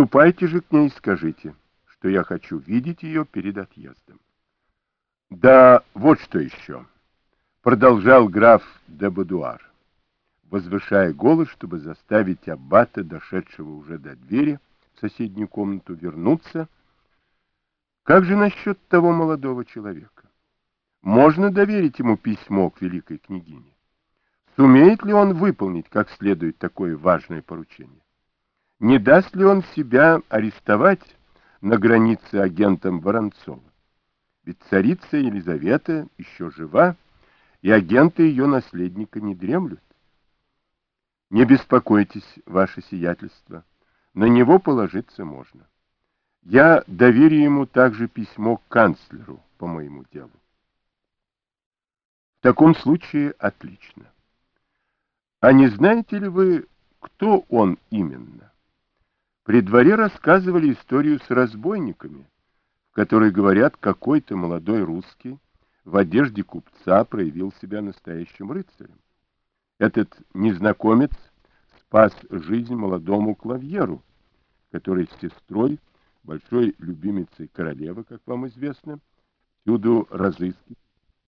Ступайте же к ней и скажите, что я хочу видеть ее перед отъездом. Да вот что еще, продолжал граф де Бодуар, возвышая голос, чтобы заставить аббата, дошедшего уже до двери в соседнюю комнату, вернуться. Как же насчет того молодого человека? Можно доверить ему письмо к великой княгине? Сумеет ли он выполнить как следует такое важное поручение? Не даст ли он себя арестовать на границе агентом Воронцова? Ведь царица Елизавета еще жива, и агенты ее наследника не дремлют. Не беспокойтесь, ваше сиятельство, на него положиться можно. Я доверю ему также письмо к канцлеру по моему делу. В таком случае отлично. А не знаете ли вы, кто он именно? При дворе рассказывали историю с разбойниками, в которой, говорят, какой-то молодой русский в одежде купца проявил себя настоящим рыцарем. Этот незнакомец спас жизнь молодому Клавьеру, который с сестрой, большой любимицей королевы, как вам известно, всюду разыскивает